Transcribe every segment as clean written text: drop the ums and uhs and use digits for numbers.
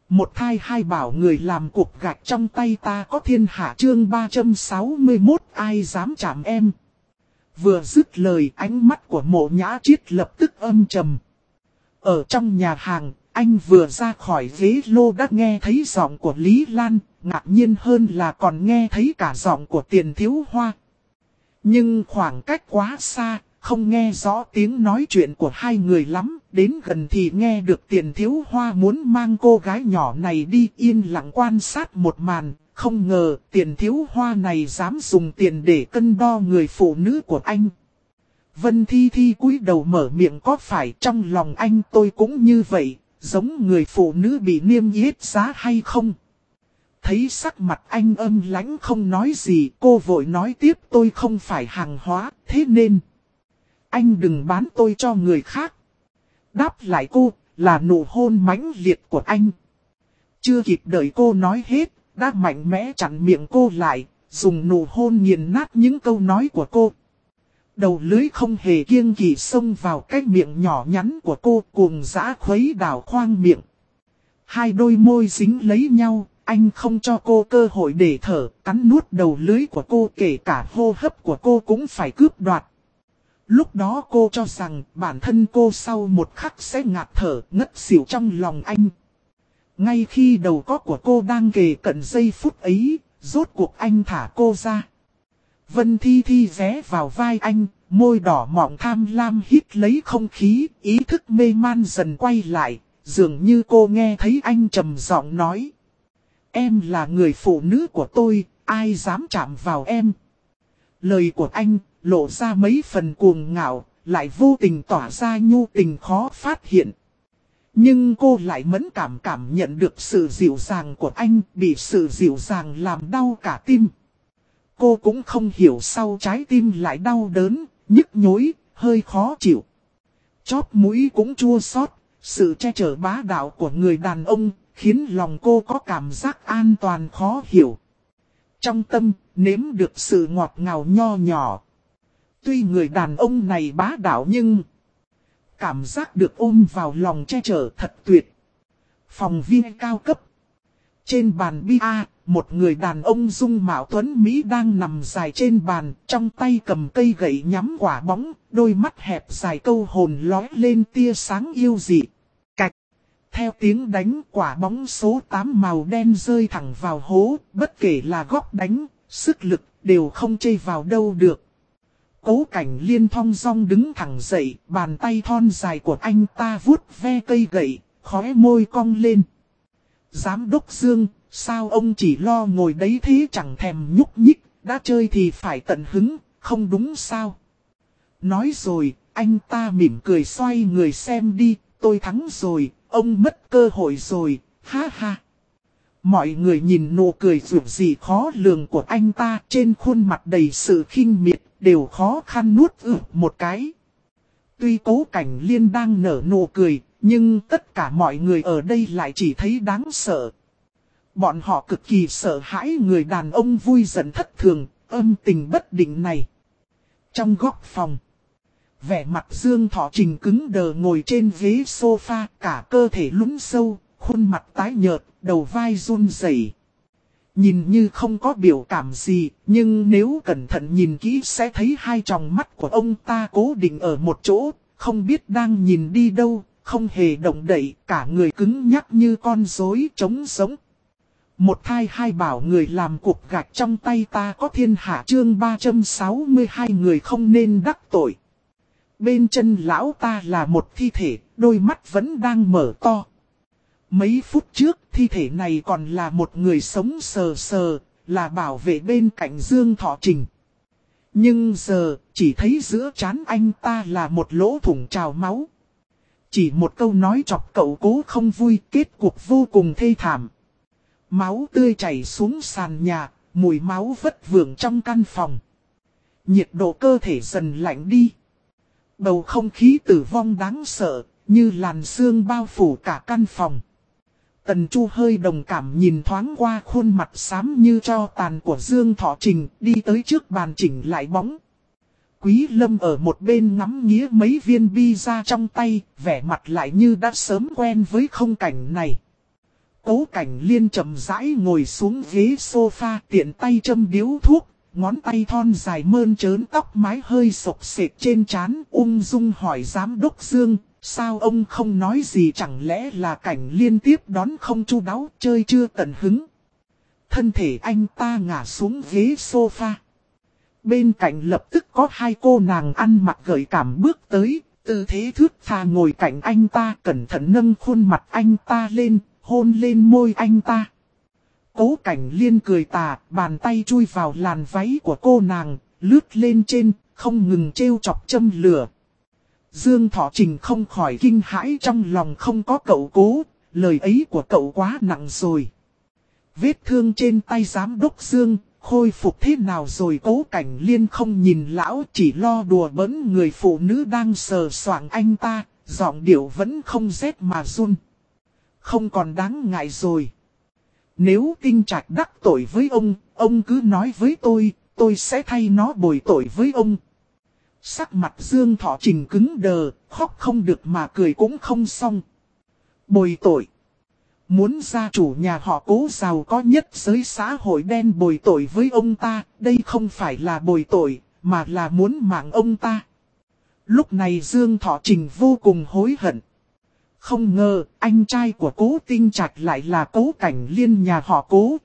Một thai hai bảo người làm cuộc gạch trong tay ta có thiên hạ chương 361 ai dám chạm em. Vừa dứt lời ánh mắt của Mộ Nhã Triết lập tức âm trầm. Ở trong nhà hàng, anh vừa ra khỏi ghế lô đã nghe thấy giọng của Lý Lan, ngạc nhiên hơn là còn nghe thấy cả giọng của Tiền Thiếu Hoa. Nhưng khoảng cách quá xa, không nghe rõ tiếng nói chuyện của hai người lắm, đến gần thì nghe được Tiền Thiếu Hoa muốn mang cô gái nhỏ này đi yên lặng quan sát một màn, không ngờ Tiền Thiếu Hoa này dám dùng tiền để cân đo người phụ nữ của anh. Vân Thi Thi cúi đầu mở miệng có phải trong lòng anh tôi cũng như vậy, giống người phụ nữ bị niêm yết giá hay không? Thấy sắc mặt anh âm lãnh không nói gì, cô vội nói tiếp tôi không phải hàng hóa, thế nên anh đừng bán tôi cho người khác. Đáp lại cô là nụ hôn mãnh liệt của anh. Chưa kịp đợi cô nói hết, đã mạnh mẽ chặn miệng cô lại, dùng nụ hôn nghiền nát những câu nói của cô. Đầu lưới không hề kiêng kỵ xông vào cái miệng nhỏ nhắn của cô cuồng dã khuấy đảo khoang miệng. Hai đôi môi dính lấy nhau, anh không cho cô cơ hội để thở, cắn nuốt đầu lưới của cô kể cả hô hấp của cô cũng phải cướp đoạt. Lúc đó cô cho rằng bản thân cô sau một khắc sẽ ngạt thở ngất xỉu trong lòng anh. Ngay khi đầu óc của cô đang kề cận giây phút ấy, rốt cuộc anh thả cô ra. Vân Thi Thi ghé vào vai anh, môi đỏ mọng tham lam hít lấy không khí, ý thức mê man dần quay lại, dường như cô nghe thấy anh trầm giọng nói. Em là người phụ nữ của tôi, ai dám chạm vào em? Lời của anh lộ ra mấy phần cuồng ngạo, lại vô tình tỏa ra nhu tình khó phát hiện. Nhưng cô lại mẫn cảm nhận được sự dịu dàng của anh, bị sự dịu dàng làm đau cả tim. Cô cũng không hiểu sao trái tim lại đau đớn, nhức nhối, hơi khó chịu. Chóp mũi cũng chua xót, sự che chở bá đạo của người đàn ông khiến lòng cô có cảm giác an toàn khó hiểu. Trong tâm, nếm được sự ngọt ngào nho nhỏ. Tuy người đàn ông này bá đạo nhưng cảm giác được ôm vào lòng che chở thật tuyệt. Phòng viên cao cấp. Trên bàn bia, một người đàn ông dung mạo tuấn Mỹ đang nằm dài trên bàn, trong tay cầm cây gậy nhắm quả bóng, đôi mắt hẹp dài câu hồn lóe lên tia sáng yêu dị. Cạch. Theo tiếng đánh, quả bóng số 8 màu đen rơi thẳng vào hố, bất kể là góc đánh, sức lực đều không chê vào đâu được. Cố Cảnh Liên thong dong đứng thẳng dậy, bàn tay thon dài của anh ta vuốt ve cây gậy, khóe môi cong lên. Giám đốc Dương, sao ông chỉ lo ngồi đấy thế chẳng thèm nhúc nhích, đã chơi thì phải tận hứng, không đúng sao? Nói rồi, anh ta mỉm cười xoay người xem đi, tôi thắng rồi, ông mất cơ hội rồi, ha ha. Mọi người nhìn nụ cười rủ gì khó lường của anh ta trên khuôn mặt đầy sự khinh miệt, đều khó khăn nuốt một cái. Tuy Cố Cảnh Liên đang nở nụ cười, nhưng tất cả mọi người ở đây lại chỉ thấy đáng sợ. Bọn họ cực kỳ sợ hãi người đàn ông vui giận thất thường, âm tình bất định này. Trong góc phòng, vẻ mặt Dương Thọ Trình cứng đờ ngồi trên ghế sofa, cả cơ thể lún sâu, khuôn mặt tái nhợt, đầu vai run rẩy. Nhìn như không có biểu cảm gì, nhưng nếu cẩn thận nhìn kỹ sẽ thấy hai tròng mắt của ông ta cố định ở một chỗ, không biết đang nhìn đi đâu, không hề động đậy, cả người cứng nhắc như con rối trống sống. Một thai hai bảo người làm cục gạch trong tay ta có thiên hạ chương 362 người không nên đắc tội. Bên chân lão ta là một thi thể, đôi mắt vẫn đang mở to. Mấy phút trước thi thể này còn là một người sống sờ sờ, là bảo vệ bên cạnh Dương Thọ Trình. Nhưng giờ chỉ thấy giữa trán anh ta là một lỗ thủng trào máu. Chỉ một câu nói chọc cậu Cố không vui, kết cục vô cùng thê thảm. Máu tươi chảy xuống sàn nhà, mùi máu vất vưởng trong căn phòng. Nhiệt độ cơ thể dần lạnh đi. Bầu không khí tử vong đáng sợ, như làn sương bao phủ cả căn phòng. Tần Chu hơi đồng cảm nhìn thoáng qua khuôn mặt xám như tro tàn của Dương Thọ Trình, đi tới trước bàn chỉnh lại bóng. Quý Lâm ở một bên ngắm nghía mấy viên pizza trong tay, vẻ mặt lại như đã sớm quen với không cảnh này. Cố Cảnh Liên chậm rãi ngồi xuống ghế sofa, tiện tay châm điếu thuốc, ngón tay thon dài mơn trớn tóc mái hơi xộc xệch trên trán, ung dung hỏi giám đốc Dương, sao ông không nói gì, chẳng lẽ là Cảnh Liên tiếp đón không chu đáo, chơi chưa tận hứng. Thân thể anh ta ngả xuống ghế sofa. Bên cạnh lập tức có hai cô nàng ăn mặc gợi cảm bước tới, tư thế thướt tha ngồi cạnh anh ta, cẩn thận nâng khuôn mặt anh ta lên, hôn lên môi anh ta. Cố Cảnh Liên cười tà, bàn tay chui vào làn váy của cô nàng, lướt lên trên, không ngừng trêu chọc châm lửa. Dương Thọ Trình không khỏi kinh hãi, trong lòng không có cậu Cố, lời ấy của cậu quá nặng rồi. Vết thương trên tay giám đốc Dương, khôi phục thế nào rồi? Cố Cảnh Liên không nhìn lão, chỉ lo đùa bỡn người phụ nữ đang sờ soạng anh ta, giọng điệu vẫn không rét mà run. Không còn đáng ngại rồi. Nếu Tinh Trạch đắc tội với ông cứ nói với tôi sẽ thay nó bồi tội với ông. Sắc mặt Dương Thọ Trình cứng đờ, khóc không được mà cười cũng không xong. Bồi tội. Muốn gia chủ nhà họ Cố giàu có nhất giới xã hội đen bồi tội với ông ta, đây không phải là bồi tội, mà là muốn mạng ông ta. Lúc này Dương Thọ Trình vô cùng hối hận. Không ngờ, anh trai của Cố Tinh Trạch lại là Cố Cảnh Liên nhà họ Cố.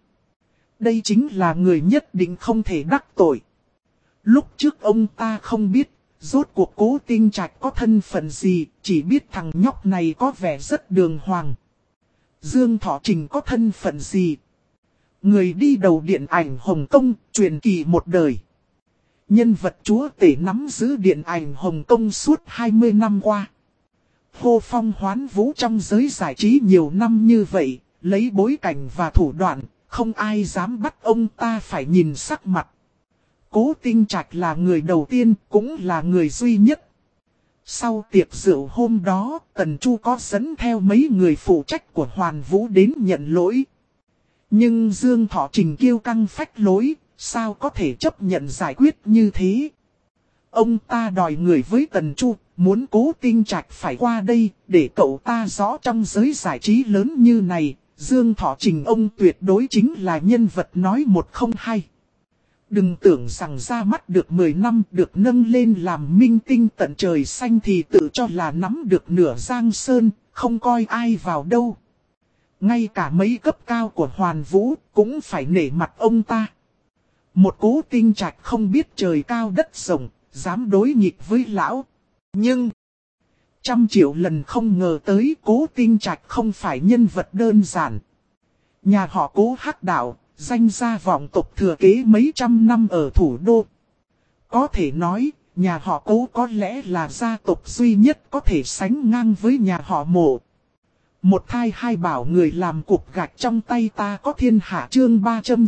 Đây chính là người nhất định không thể đắc tội. Lúc trước ông ta không biết, rốt cuộc Cố Tinh Trạch có thân phận gì, chỉ biết thằng nhóc này có vẻ rất đường hoàng. Dương Thọ Trình có thân phận gì? Người đi đầu điện ảnh Hồng Kông, truyền kỳ một đời. Nhân vật chúa tể nắm giữ điện ảnh Hồng Kông suốt 20 năm qua. Hô phong hoán vũ trong giới giải trí nhiều năm như vậy, lấy bối cảnh và thủ đoạn, không ai dám bắt ông ta phải nhìn sắc mặt. Cố Tinh Trạch là người đầu tiên, cũng là người duy nhất. Sau tiệc rượu hôm đó, Tần Chu có dẫn theo mấy người phụ trách của Hoàn Vũ đến nhận lỗi. Nhưng Dương Thọ Trình kiêu căng phách lối, sao có thể chấp nhận giải quyết như thế? Ông ta đòi người với Tần Chu, muốn Cố Tinh Trạch phải qua đây, để cậu ta rõ trong giới giải trí lớn như này, Dương Thọ Trình ông tuyệt đối chính là nhân vật nói một không hai. Đừng tưởng rằng ra mắt được 10 năm được nâng lên làm minh tinh tận trời xanh thì tự cho là nắm được nửa giang sơn, không coi ai vào đâu. Ngay cả mấy cấp cao của Hoàn Vũ cũng phải nể mặt ông ta. Một Cố Tinh Trạch không biết trời cao đất rộng, dám đối nghịch với lão. Nhưng, 100 triệu lần không ngờ tới Cố Tinh Trạch không phải nhân vật đơn giản. Nhà họ Cố hắc đạo, danh gia vọng tộc thừa kế mấy trăm năm ở thủ đô. Có thể nói, nhà họ Cố có lẽ là gia tộc duy nhất có thể sánh ngang với nhà họ Mộ. Một thai hai bảo người làm cục gạch trong tay ta có thiên hạ, chương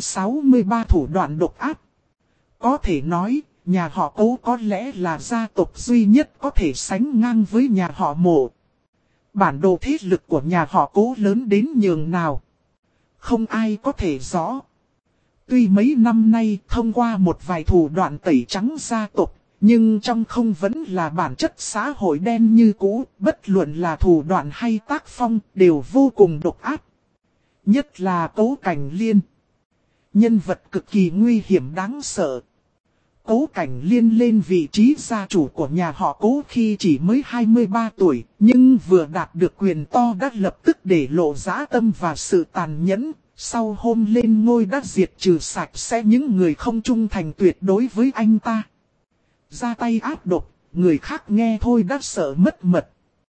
363 thủ đoạn độc ác. Có thể nói, nhà họ Cố có lẽ là gia tộc duy nhất có thể sánh ngang với nhà họ Mộ. Bản đồ thế lực của nhà họ Cố lớn đến nhường nào, không ai có thể rõ. Tuy mấy năm nay thông qua một vài thủ đoạn tẩy trắng gia tộc, nhưng trong không vẫn là bản chất xã hội đen như cũ, bất luận là thủ đoạn hay tác phong đều vô cùng độc ác. Nhất là Cố Cảnh Liên. Nhân vật cực kỳ nguy hiểm đáng sợ. Cố Cảnh Liên lên vị trí gia chủ của nhà họ Cố khi chỉ mới 23 tuổi, nhưng vừa đạt được quyền to đã lập tức để lộ dã tâm và sự tàn nhẫn. Sau hôm lên ngôi đã diệt trừ sạch sẽ những người không trung thành tuyệt đối với anh ta. Ra tay áp độc, người khác nghe thôi đã sợ mất mật.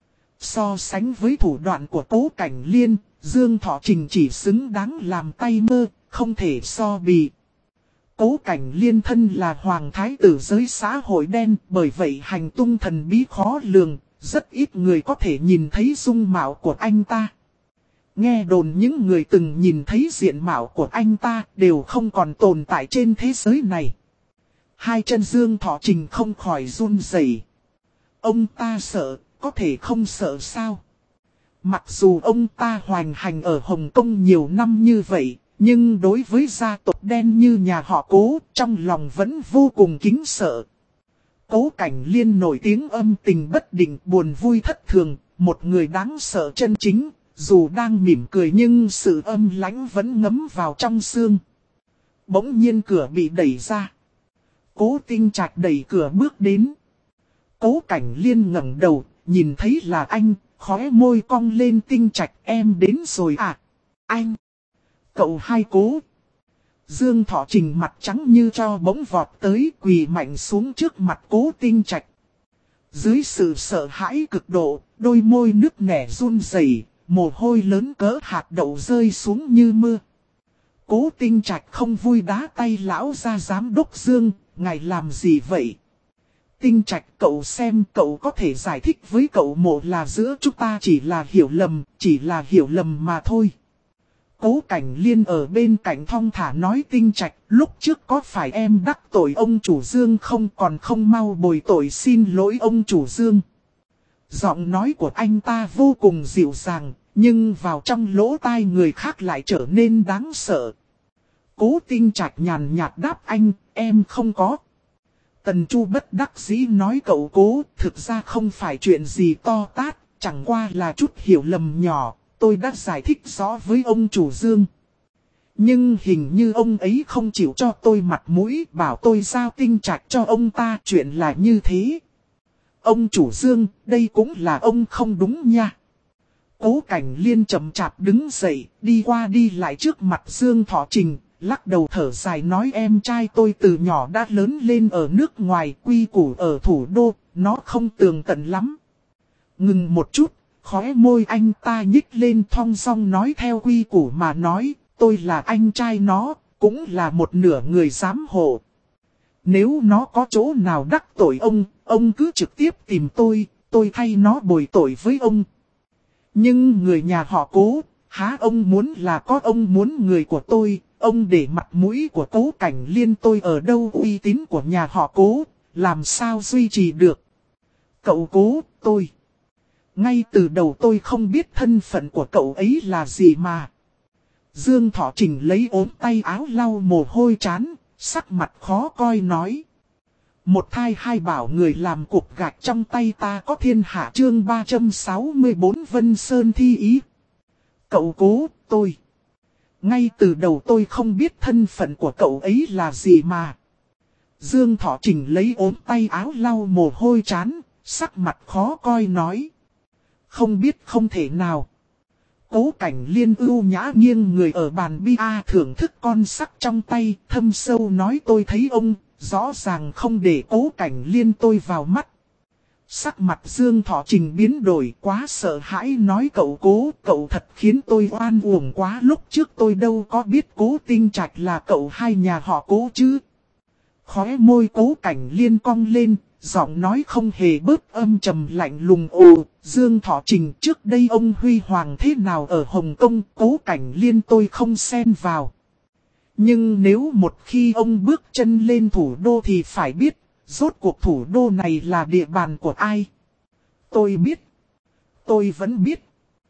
So sánh với thủ đoạn của Cố Cảnh Liên, Dương Thọ Trình chỉ xứng đáng làm tay mơ, không thể so bì. Cố Cảnh Liên thân là hoàng thái tử giới xã hội đen, bởi vậy hành tung thần bí khó lường, rất ít người có thể nhìn thấy dung mạo của anh ta. Nghe đồn những người từng nhìn thấy diện mạo của anh ta đều không còn tồn tại trên thế giới này. Hai chân Dương Thọ Trình không khỏi run rẩy. Ông ta sợ, có thể không sợ sao? Mặc dù ông ta hoành hành ở Hồng Kông nhiều năm như vậy, nhưng đối với gia tộc đen như nhà họ Cố, trong lòng vẫn vô cùng kính sợ. Cố Cảnh Liên nổi tiếng âm tình bất định, buồn vui thất thường, một người đáng sợ chân chính. dù đang mỉm cười nhưng sự âm lãnh vẫn ngấm vào trong xương. Bỗng nhiên cửa bị đẩy ra. Cố Tinh Trạch đẩy cửa bước đến. Cố Cảnh Liên ngẩng đầu, nhìn thấy là anh, khóe môi cong lên. Tinh Trạch, em đến rồi à? Anh! Cậu hai Cố! Dương Thọ Trình mặt trắng như tro bỗng vọt tới, quỳ mạnh xuống trước mặt Cố Tinh Trạch. Dưới sự sợ hãi cực độ, đôi môi nứt nẻ run rẩy, mồ hôi lớn cỡ hạt đậu rơi xuống như mưa. Cố Tinh Trạch không vui đá tay lão ra giám đốc Dương, ngài làm gì vậy? Tinh Trạch, cậu xem, cậu có thể giải thích với cậu Mộ là giữa chúng ta chỉ là hiểu lầm mà thôi. Cố Cảnh Liên ở bên cạnh thong thả nói. Tinh Trạch, lúc trước có phải em đắc tội ông chủ Dương không, còn không mau bồi tội xin lỗi ông chủ Dương. Giọng nói của anh ta vô cùng dịu dàng, nhưng vào trong lỗ tai người khác lại trở nên đáng sợ. Cố Tinh Trạch nhàn nhạt đáp anh, em không có. Tần Chu bất đắc dĩ nói. Cậu Cố, thực ra không phải chuyện gì to tát, chẳng qua là chút hiểu lầm nhỏ, tôi đã giải thích rõ với ông chủ Dương. Nhưng hình như ông ấy không chịu cho tôi mặt mũi, bảo tôi giao Tinh Trạch cho ông ta, chuyện là như thế. Ông chủ Dương, đây cũng là ông không đúng nha. Cố Cảnh Liên chậm chạp đứng dậy, đi qua đi lại trước mặt Dương Thọ Trình, lắc đầu thở dài nói. Em trai tôi từ nhỏ đã lớn lên ở nước ngoài, quy củ ở thủ đô, nó không tường tận lắm. Ngừng một chút, khóe môi anh ta nhích lên thong dong nói. Theo quy củ mà nói, tôi là anh trai nó, cũng là một nửa người giám hộ. Nếu nó có chỗ nào đắc tội ông cứ trực tiếp tìm tôi thay nó bồi tội với ông. Nhưng người nhà họ Cố, há ông muốn là có ông muốn người của tôi, ông để mặt mũi của Cố Cảnh Liên tôi ở đâu, uy tín của nhà họ Cố, làm sao duy trì được. Cậu Cố, tôi. Ngay từ đầu tôi không biết thân phận của cậu ấy là gì mà. Dương Thọ Trình lấy ốm tay áo lau mồ hôi trán, sắc mặt khó coi nói. Một thai hai bảo người làm cục gạch trong tay ta có thiên hạ. Chương 364 Vân Sơn thi ý. Cậu Cố, tôi. Ngay từ đầu tôi không biết thân phận của cậu ấy là gì mà. Dương Thọ Trình lấy ốm tay áo lau mồ hôi trán, sắc mặt khó coi nói. Không biết không thể nào. Cố Cảnh Liên ưu nhã nghiêng người ở bàn bia thưởng thức con sắc trong tay, thâm sâu nói. Tôi thấy ông, rõ ràng không để Cố Cảnh Liên tôi vào mắt. Sắc mặt Dương Thọ Trình biến đổi, quá sợ hãi nói. Cậu Cố, cậu thật khiến tôi oan uổng quá, lúc trước tôi đâu có biết Cố Tinh Trạch là cậu hai nhà họ Cố chứ. Khóe môi Cố Cảnh Liên cong lên, giọng nói không hề bớt âm trầm lạnh lùng. Ồ, Dương Thọ Trình, trước đây ông huy hoàng thế nào ở Hồng Kông, Cố Cảnh Liên tôi không xen vào. Nhưng nếu một khi ông bước chân lên thủ đô thì phải biết, rốt cuộc thủ đô này là địa bàn của ai. Tôi biết. Tôi vẫn biết.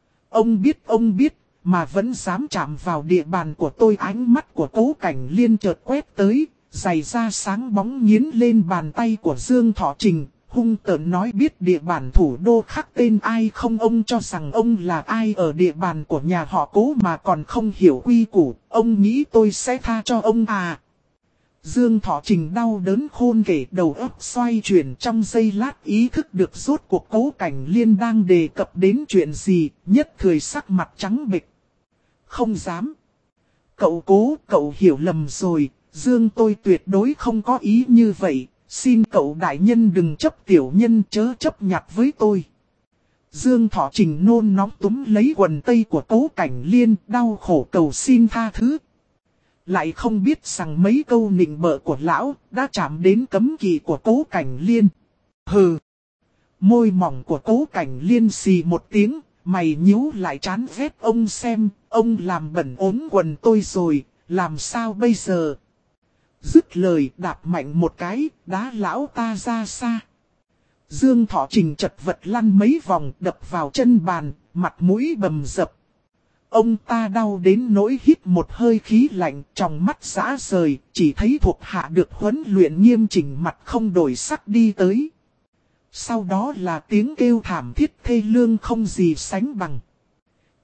Ông biết, mà vẫn dám chạm vào địa bàn của tôi. Ánh mắt của Cố Cảnh Liên chợt quét tới, giày da sáng bóng nghiến lên bàn tay của Dương Thọ Trình, hung tợn nói. Biết địa bàn thủ đô khắc tên ai không? Ông cho rằng ông là ai ở địa bàn của nhà họ Cố mà còn không hiểu quy củ, ông nghĩ tôi sẽ tha cho ông à? Dương Thọ Trình đau đớn khôn kể, đầu óc xoay chuyển, trong giây lát ý thức được rốt cuộc Cố Cảnh Liên đang đề cập đến chuyện gì, nhất thời sắc mặt trắng bệch. Không dám. Cậu Cố, cậu hiểu lầm rồi, Dương tôi tuyệt đối không có ý như vậy, xin cậu đại nhân đừng chấp tiểu nhân, chớ chấp nhặt với tôi. Dương Thọ Trình nôn nóng túm lấy quần tây của Cố Cảnh Liên, đau khổ cầu xin tha thứ. Lại không biết rằng mấy câu nịnh bợ của lão đã chạm đến cấm kỵ của Cố Cảnh Liên. Hừ. Môi mỏng của Cố Cảnh Liên xì một tiếng, mày nhíu lại chán ghét. Ông xem, ông làm bẩn ốm quần tôi rồi, làm sao bây giờ? Dứt lời đạp mạnh một cái, đá lão ta ra xa. Dương Thọ Trình chật vật lăn mấy vòng, đập vào chân bàn, mặt mũi bầm dập. Ông ta đau đến nỗi hít một hơi khí lạnh, trong mắt rã rời, chỉ thấy thuộc hạ được huấn luyện nghiêm chỉnh mặt không đổi sắc đi tới. Sau đó là tiếng kêu thảm thiết thê lương không gì sánh bằng.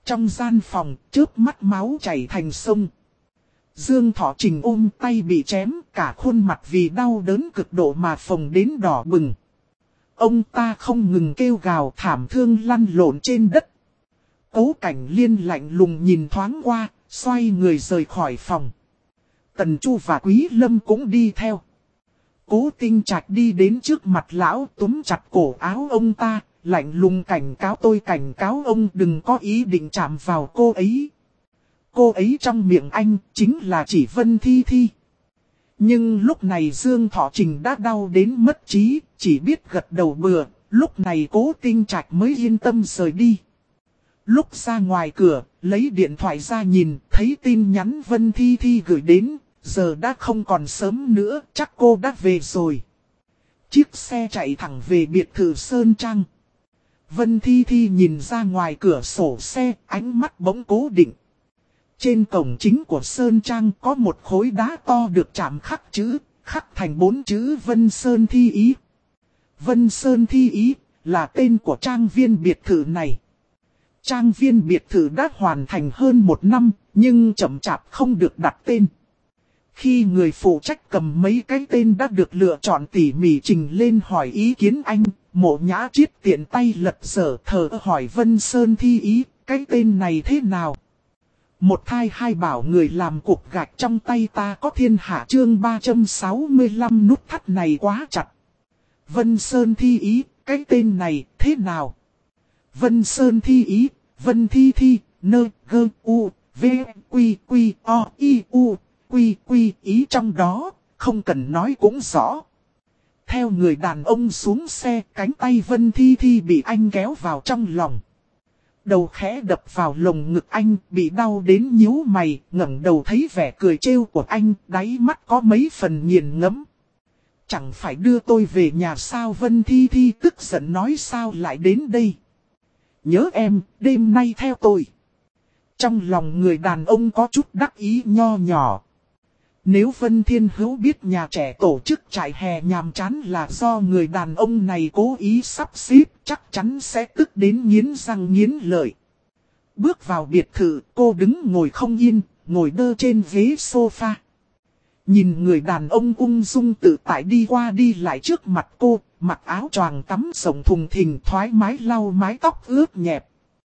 Trong gian phòng, chớp mắt máu chảy thành sông. Dương Thọ Trình ôm tay bị chém, cả khuôn mặt vì đau đớn cực độ mà phồng đến đỏ bừng. Ông ta không ngừng kêu gào thảm thương lăn lộn trên đất. Cố Cảnh Liên lạnh lùng nhìn thoáng qua, xoay người rời khỏi phòng. Tần Chu và Quý Lâm cũng đi theo. Cố Tinh Trạch đi đến trước mặt lão túm chặt cổ áo ông ta, lạnh lùng cảnh cáo ông đừng có ý định chạm vào cô ấy. Cô ấy trong miệng anh chính là chỉ Vân Thi Thi. Nhưng lúc này Dương Thọ Trình đã đau đến mất trí, chỉ biết gật đầu bừa, lúc này Cố Tinh Trạch mới yên tâm rời đi. Lúc ra ngoài cửa, lấy điện thoại ra nhìn, thấy tin nhắn Vân Thi Thi gửi đến, giờ đã không còn sớm nữa, chắc cô đã về rồi. Chiếc xe chạy thẳng về biệt thự Sơn Trang. Vân Thi Thi nhìn ra ngoài cửa sổ xe, ánh mắt bỗng cố định. Trên cổng chính của Sơn Trang có một khối đá to được chạm khắc thành 4 chữ Vân Sơn Thi Ý. Vân Sơn Thi Ý là tên của trang viên biệt thự này. Trang viên biệt thự đã hoàn thành hơn 1 năm, nhưng chậm chạp không được đặt tên. Khi người phụ trách cầm mấy cái tên đã được lựa chọn tỉ mỉ trình lên hỏi ý kiến anh, Mộ Nhã Triết tiện tay lật dở thờ hỏi Vân Sơn Thi Ý, cái tên này thế nào? Một thai hai bảo người làm cục gạch trong tay ta có thiên hạ chương 365 nút thắt này quá chặt. Vân Sơn Thi Ý, cái tên này thế nào? Vân Sơn Thi Ý, Vân Thi Thi, nơ, gơ, u, v, quy, quy, o, i, u, quy, quy, ý trong đó, không cần nói cũng rõ. Theo người đàn ông xuống xe, cánh tay Vân Thi Thi bị anh kéo vào trong lòng. Đầu khẽ đập vào lồng ngực anh, bị đau đến nhíu mày, ngẩng đầu thấy vẻ cười trêu của anh, đáy mắt có mấy phần nghiền ngẫm. Chẳng phải đưa tôi về nhà sao? Vân Thi Thi tức giận nói, sao lại đến đây? Nhớ em, đêm nay theo tôi. Trong lòng người đàn ông có chút đắc ý nho nhỏ. Nếu Vân Thiên Hữu biết nhà trẻ tổ chức trại hè nhàm chán là do người đàn ông này cố ý sắp xếp, chắc chắn sẽ tức đến nghiến răng nghiến lợi. Bước vào biệt thự, cô đứng ngồi không yên, ngồi đơ trên ghế sofa. Nhìn người đàn ông ung dung tự tại đi qua đi lại trước mặt cô, mặc áo choàng tắm rộng thùng thình thoải mái lau mái tóc ướt nhẹp.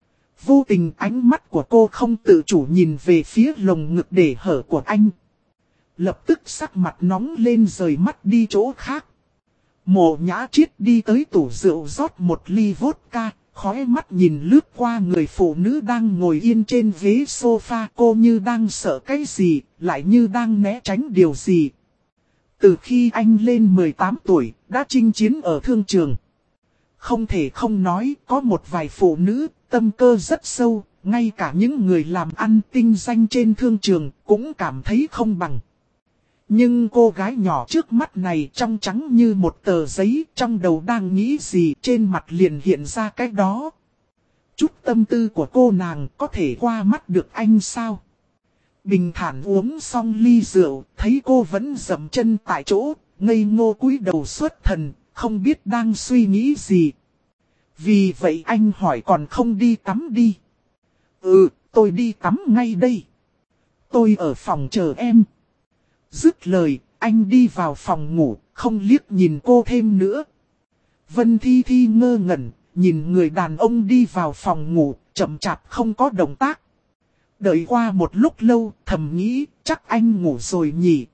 Vô tình ánh mắt của cô không tự chủ nhìn về phía lồng ngực để hở của anh. Lập tức sắc mặt nóng lên rời mắt đi chỗ khác. Mộ Nhã Triết đi tới tủ rượu rót một ly vodka, khóe mắt nhìn lướt qua người phụ nữ đang ngồi yên trên ghế sofa. Cô như đang sợ cái gì, lại như đang né tránh điều gì. Từ khi anh lên 18 tuổi, đã chinh chiến ở thương trường. Không thể không nói, có một vài phụ nữ, tâm cơ rất sâu, ngay cả những người làm ăn tinh danh trên thương trường, cũng cảm thấy không bằng. Nhưng cô gái nhỏ trước mắt này trong trắng như một tờ giấy, trong đầu đang nghĩ gì trên mặt liền hiện ra cái đó. Chút tâm tư của cô nàng có thể qua mắt được anh sao? Bình thản uống xong ly rượu, thấy cô vẫn dậm chân tại chỗ, ngây ngô cúi đầu xuất thần, không biết đang suy nghĩ gì. Vì vậy anh hỏi còn không đi tắm đi. Ừ, tôi đi tắm ngay đây. Tôi ở phòng chờ em. Dứt lời, anh đi vào phòng ngủ, không liếc nhìn cô thêm nữa. Vân Thi Thi ngơ ngẩn, nhìn người đàn ông đi vào phòng ngủ, chậm chạp không có động tác. Đợi qua một lúc lâu, thầm nghĩ, chắc anh ngủ rồi nhỉ.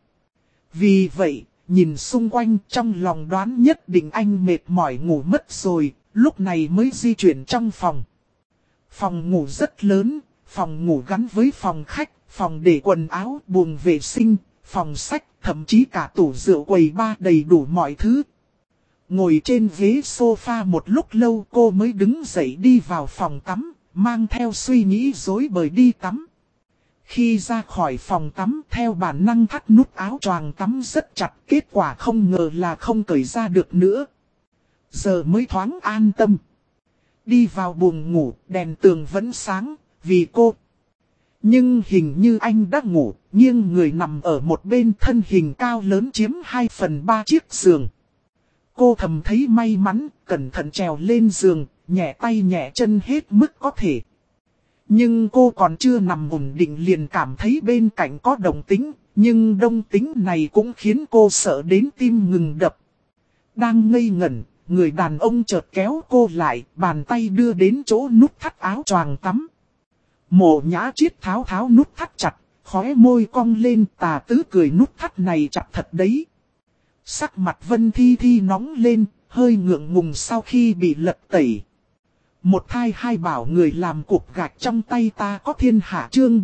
Vì vậy, nhìn xung quanh trong lòng đoán nhất định anh mệt mỏi ngủ mất rồi, lúc này mới di chuyển trong phòng. Phòng ngủ rất lớn, phòng ngủ gắn với phòng khách, phòng để quần áo, buồng vệ sinh, phòng sách, thậm chí cả tủ rượu quầy bar đầy đủ mọi thứ. Ngồi trên ghế sofa một lúc lâu cô mới đứng dậy đi vào phòng tắm, mang theo suy nghĩ rối bời đi tắm. Khi ra khỏi phòng tắm theo bản năng thắt nút áo choàng tắm rất chặt, kết quả không ngờ là không cởi ra được nữa. Giờ mới thoáng an tâm. Đi vào buồng ngủ, đèn tường vẫn sáng, vì cô. Nhưng hình như anh đã ngủ, nghiêng người nằm ở một bên, thân hình cao lớn chiếm 2/3 chiếc giường. Cô thầm thấy may mắn, cẩn thận trèo lên giường, nhẹ tay nhẹ chân hết mức có thể. Nhưng cô còn chưa nằm ổn định liền cảm thấy bên cạnh có động tĩnh, nhưng động tĩnh này cũng khiến cô sợ đến tim ngừng đập. Đang ngây ngẩn, người đàn ông chợt kéo cô lại, bàn tay đưa đến chỗ nút thắt áo choàng tắm. Mộ Nhã Triết tháo tháo nút thắt chặt, khóe môi cong lên, tà tứ cười, nút thắt này chặt thật đấy. Sắc mặt Vân Thi Thi nóng lên, hơi ngượng ngùng sau khi bị lật tẩy. Một thai hai bảo người làm cục gạch trong tay ta có thiên hạ, chương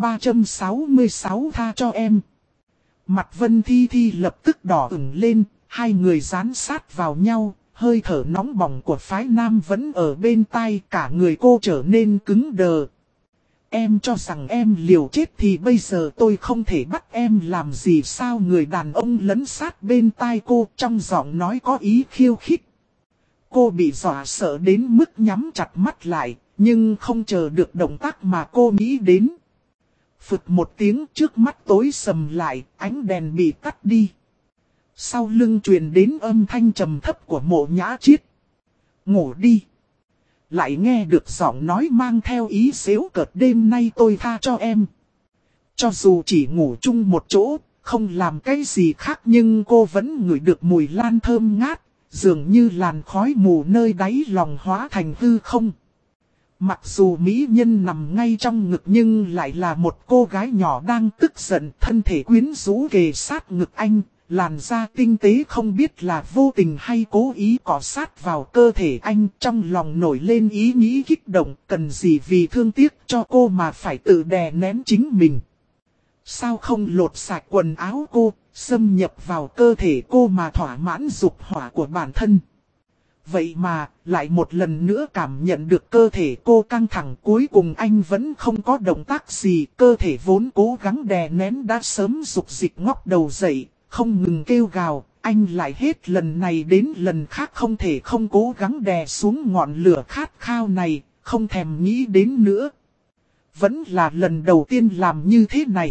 366 tha cho em. Mặt Vân Thi Thi lập tức đỏ ửng lên, hai người dán sát vào nhau, hơi thở nóng bỏng của phái nam vẫn ở bên tai, cả người cô trở nên cứng đờ. Em cho rằng em liều chết thì bây giờ tôi không thể bắt em làm gì sao? Người đàn ông lấn sát bên tai cô, trong giọng nói có ý khiêu khích. Cô bị dọa sợ đến mức nhắm chặt mắt lại, nhưng không chờ được động tác mà cô nghĩ đến. Phụt một tiếng, trước mắt tối sầm lại, ánh đèn bị tắt đi. Sau lưng truyền đến âm thanh trầm thấp của Mộ Nhã Triết. Ngủ đi. Lại nghe được giọng nói mang theo ý xéo cợt, đêm nay tôi tha cho em. Cho dù chỉ ngủ chung một chỗ, không làm cái gì khác nhưng cô vẫn ngửi được mùi lan thơm ngát, dường như làn khói mù nơi đáy lòng hóa thành hư không. Mặc dù mỹ nhân nằm ngay trong ngực nhưng lại là một cô gái nhỏ đang tức giận, thân thể quyến rũ kề sát ngực anh. Làn da tinh tế không biết là vô tình hay cố ý cọ sát vào cơ thể anh, trong lòng nổi lên ý nghĩ kích động, cần gì vì thương tiếc cho cô mà phải tự đè nén chính mình. Sao không lột sạch quần áo cô, xâm nhập vào cơ thể cô mà thỏa mãn dục hỏa của bản thân. Vậy mà, lại một lần nữa cảm nhận được cơ thể cô căng thẳng, cuối cùng anh vẫn không có động tác gì, cơ thể vốn cố gắng đè nén đã sớm dục dịch ngóc đầu dậy. Không ngừng kêu gào, anh lại hết lần này đến lần khác không thể không cố gắng đè xuống ngọn lửa khát khao này, không thèm nghĩ đến nữa. Vẫn là lần đầu tiên làm như thế này.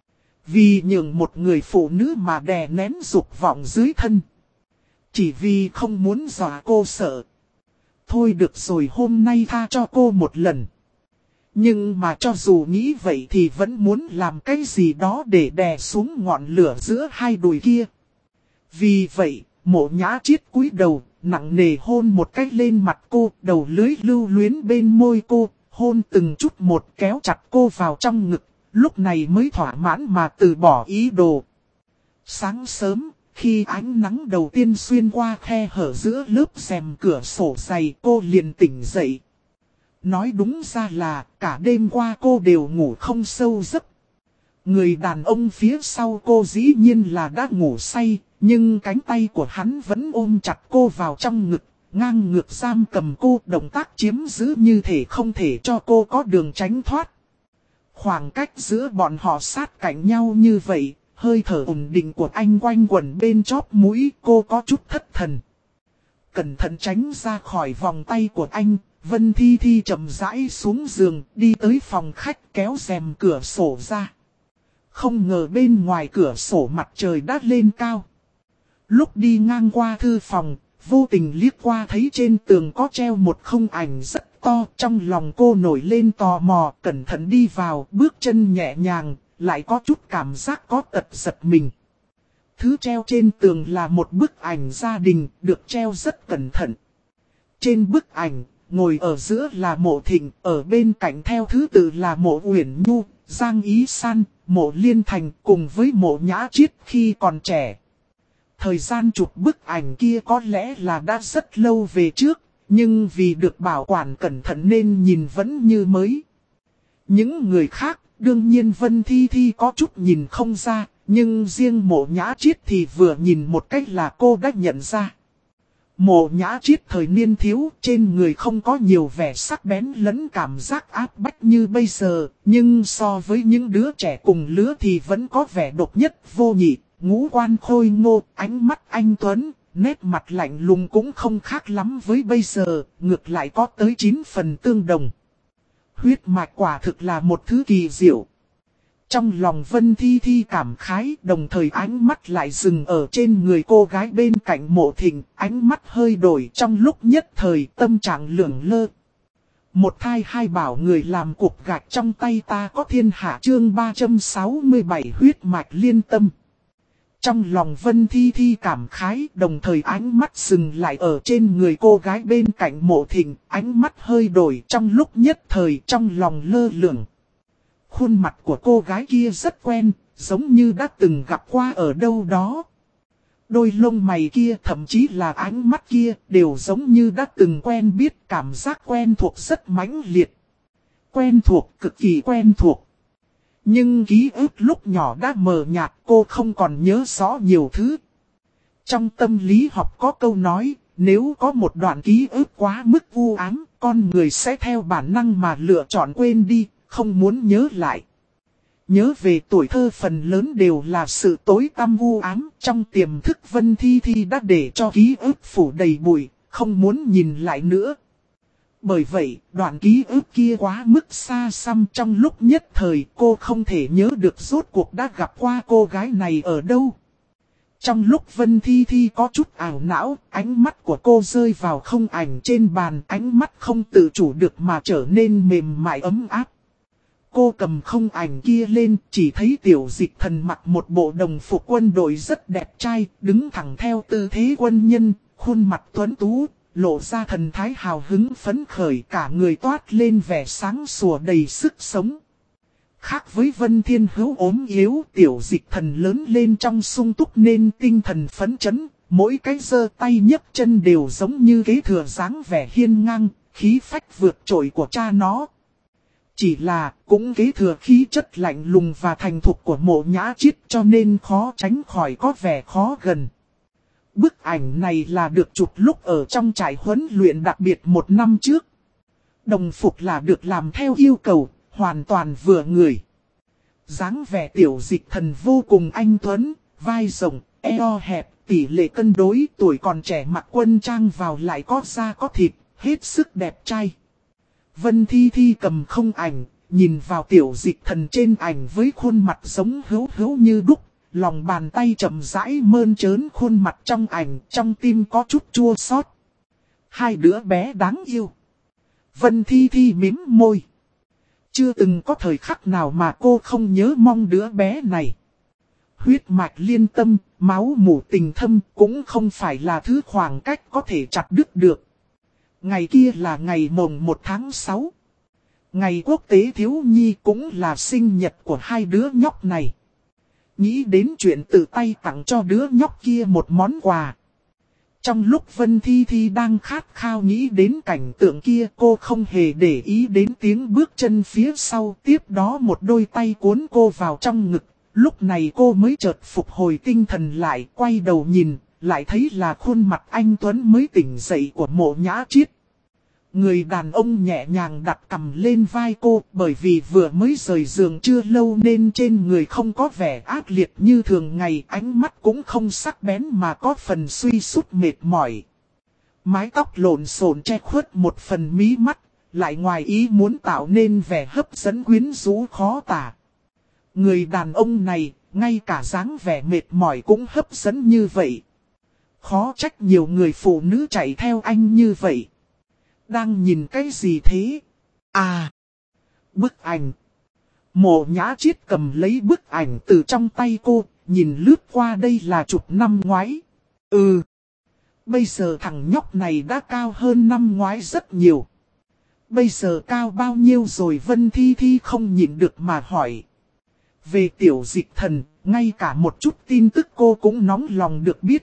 Vì nhường một người phụ nữ mà đè nén dục vọng dưới thân. Chỉ vì không muốn dọa cô sợ. Thôi được rồi, hôm nay tha cho cô một lần. Nhưng mà cho dù nghĩ vậy thì vẫn muốn làm cái gì đó để đè xuống ngọn lửa giữa hai đùi kia. Vì vậy, Mộ Nhã Triết cúi đầu, nặng nề hôn một cái lên mặt cô, đầu lưỡi lưu luyến bên môi cô, hôn từng chút một kéo chặt cô vào trong ngực, lúc này mới thỏa mãn mà từ bỏ ý đồ. Sáng sớm, khi ánh nắng đầu tiên xuyên qua khe hở giữa lớp rèm cửa sổ dày, cô liền tỉnh dậy. Nói đúng ra là cả đêm qua cô đều ngủ không sâu giấc. Người đàn ông phía sau cô dĩ nhiên là đã ngủ say, nhưng cánh tay của hắn vẫn ôm chặt cô vào trong ngực, ngang ngược giam cầm cô, động tác chiếm giữ như thể không thể cho cô có đường tránh thoát. Khoảng cách giữa bọn họ sát cạnh nhau như vậy, hơi thở ổn định của anh quanh quẩn bên chóp mũi, cô có chút thất thần. Cẩn thận tránh ra khỏi vòng tay của anh. Vân Thi Thi chậm rãi xuống giường, đi tới phòng khách kéo rèm cửa sổ ra. Không ngờ bên ngoài cửa sổ mặt trời đã lên cao. Lúc đi ngang qua thư phòng, vô tình liếc qua thấy trên tường có treo một khung ảnh rất to. Trong lòng cô nổi lên tò mò, cẩn thận đi vào, bước chân nhẹ nhàng, lại có chút cảm giác có tật giật mình. Thứ treo trên tường là một bức ảnh gia đình, được treo rất cẩn thận. Trên bức ảnh, ngồi ở giữa là Mộ Thịnh, ở bên cạnh theo thứ tự là Mộ Uyển Nhu, Giang Ý San, Mộ Liên Thành cùng với Mộ Nhã Triết khi còn trẻ. Thời gian chụp bức ảnh kia có lẽ là đã rất lâu về trước, nhưng vì được bảo quản cẩn thận nên nhìn vẫn như mới. Những người khác, đương nhiên Vân Thi Thi có chút nhìn không ra, nhưng riêng Mộ Nhã Triết thì vừa nhìn một cách là cô đã nhận ra. Mộ Nhã Triết thời niên thiếu, trên người không có nhiều vẻ sắc bén lẫn cảm giác áp bách như bây giờ, nhưng so với những đứa trẻ cùng lứa thì vẫn có vẻ độc nhất vô nhị, ngũ quan khôi ngô, ánh mắt anh tuấn, nét mặt lạnh lùng cũng không khác lắm với bây giờ, ngược lại có tới 9 phần tương đồng. Huyết mạch quả thực là một thứ kỳ diệu. Trong lòng Vân Thi Thi cảm khái, đồng thời ánh mắt lại dừng ở trên người cô gái bên cạnh Mộ Thịnh, ánh mắt hơi đổi trong lúc nhất thời, tâm trạng lưỡng lơ. Một thai hai bảo người làm cục gạch trong tay ta có thiên hạ chương 367 huyết mạch liên tâm. Trong lòng Vân Thi Thi cảm khái, đồng thời ánh mắt dừng lại ở trên người cô gái bên cạnh Mộ Thịnh, ánh mắt hơi đổi trong lúc nhất thời trong lòng lơ lửng. Khuôn mặt của cô gái kia rất quen, giống như đã từng gặp qua ở đâu đó. Đôi lông mày kia, thậm chí là ánh mắt kia, đều giống như đã từng quen biết, cảm giác quen thuộc rất mãnh liệt. Quen thuộc, cực kỳ quen thuộc. Nhưng ký ức lúc nhỏ đã mờ nhạt, cô không còn nhớ rõ nhiều thứ. Trong tâm lý học có câu nói, nếu có một đoạn ký ức quá mức u ám, con người sẽ theo bản năng mà lựa chọn quên đi, không muốn nhớ lại. Nhớ về tuổi thơ phần lớn đều là sự tối tăm u ám, trong tiềm thức Vân Thi Thi đã để cho ký ức phủ đầy bụi, không muốn nhìn lại nữa. Bởi vậy, đoạn ký ức kia quá mức xa xăm, trong lúc nhất thời cô không thể nhớ được rốt cuộc đã gặp qua cô gái này ở đâu. Trong lúc Vân Thi Thi có chút ảo não, ánh mắt của cô rơi vào không ảnh trên bàn, ánh mắt không tự chủ được mà trở nên mềm mại ấm áp. Cô cầm không ảnh kia lên, chỉ thấy Tiểu Dịch Thần mặc một bộ đồng phục quân đội rất đẹp trai, đứng thẳng theo tư thế quân nhân, khuôn mặt tuấn tú, lộ ra thần thái hào hứng phấn khởi, cả người toát lên vẻ sáng sủa đầy sức sống. Khác với Vân Thiên Hữu ốm yếu, Tiểu Dịch Thần lớn lên trong sung túc nên tinh thần phấn chấn, mỗi cái giơ tay nhấc chân đều giống như kế thừa dáng vẻ hiên ngang, khí phách vượt trội của cha nó. Chỉ là cũng kế thừa khí chất lạnh lùng và thành thục của Mộ Nhã Chiết, cho nên khó tránh khỏi có vẻ khó gần. Bức ảnh này là được chụp lúc ở trong trại huấn luyện đặc biệt một năm trước. Đồng phục là được làm theo yêu cầu, hoàn toàn vừa người. Dáng vẻ Tiểu Dịch Thần vô cùng anh tuấn, vai rộng, eo hẹp, tỷ lệ cân đối, tuổi còn trẻ mặc quân trang vào lại có da có thịt, hết sức đẹp trai. Vân Thi Thi cầm không ảnh, nhìn vào Tiểu Dịch Thần trên ảnh với khuôn mặt giống hữu như đúc, lòng bàn tay chậm rãi mơn trớn khuôn mặt trong ảnh, trong tim có chút chua xót. Hai đứa bé đáng yêu. Vân Thi Thi mím môi. Chưa từng có thời khắc nào mà cô không nhớ mong đứa bé này. Huyết mạch liên tâm, máu mủ tình thâm cũng không phải là thứ khoảng cách có thể chặt đứt được. Ngày kia là ngày mồng 1 tháng 6. Ngày quốc tế thiếu nhi cũng là sinh nhật của hai đứa nhóc này. Nghĩ đến chuyện tự tay tặng cho đứa nhóc kia một món quà. Trong lúc Vân Thi Thi đang khát khao nghĩ đến cảnh tượng kia, cô không hề để ý đến tiếng bước chân phía sau. Tiếp đó một đôi tay cuốn cô vào trong ngực. Lúc này cô mới chợt phục hồi tinh thần lại, quay đầu nhìn, lại thấy là khuôn mặt anh Tuấn mới tỉnh dậy của Mộ Nhã Chiết. Người đàn ông nhẹ nhàng đặt cằm lên vai cô, bởi vì vừa mới rời giường chưa lâu nên trên người không có vẻ ác liệt như thường ngày, ánh mắt cũng không sắc bén mà có phần suy sút mệt mỏi. Mái tóc lộn xộn che khuất một phần mí mắt, lại ngoài ý muốn tạo nên vẻ hấp dẫn quyến rũ khó tả. Người đàn ông này, ngay cả dáng vẻ mệt mỏi cũng hấp dẫn như vậy. Khó trách nhiều người phụ nữ chạy theo anh như vậy. Đang nhìn cái gì thế? À! Bức ảnh. Mộ Nhã Chiết cầm lấy bức ảnh từ trong tay cô, nhìn lướt qua đây là chục năm ngoái. Bây giờ thằng nhóc này đã cao hơn năm ngoái rất nhiều. Bây giờ cao bao nhiêu rồi? Vân Thi Thi không nhịn được mà hỏi. Về Tiểu Dịch Thần, ngay cả một chút tin tức cô cũng nóng lòng được biết.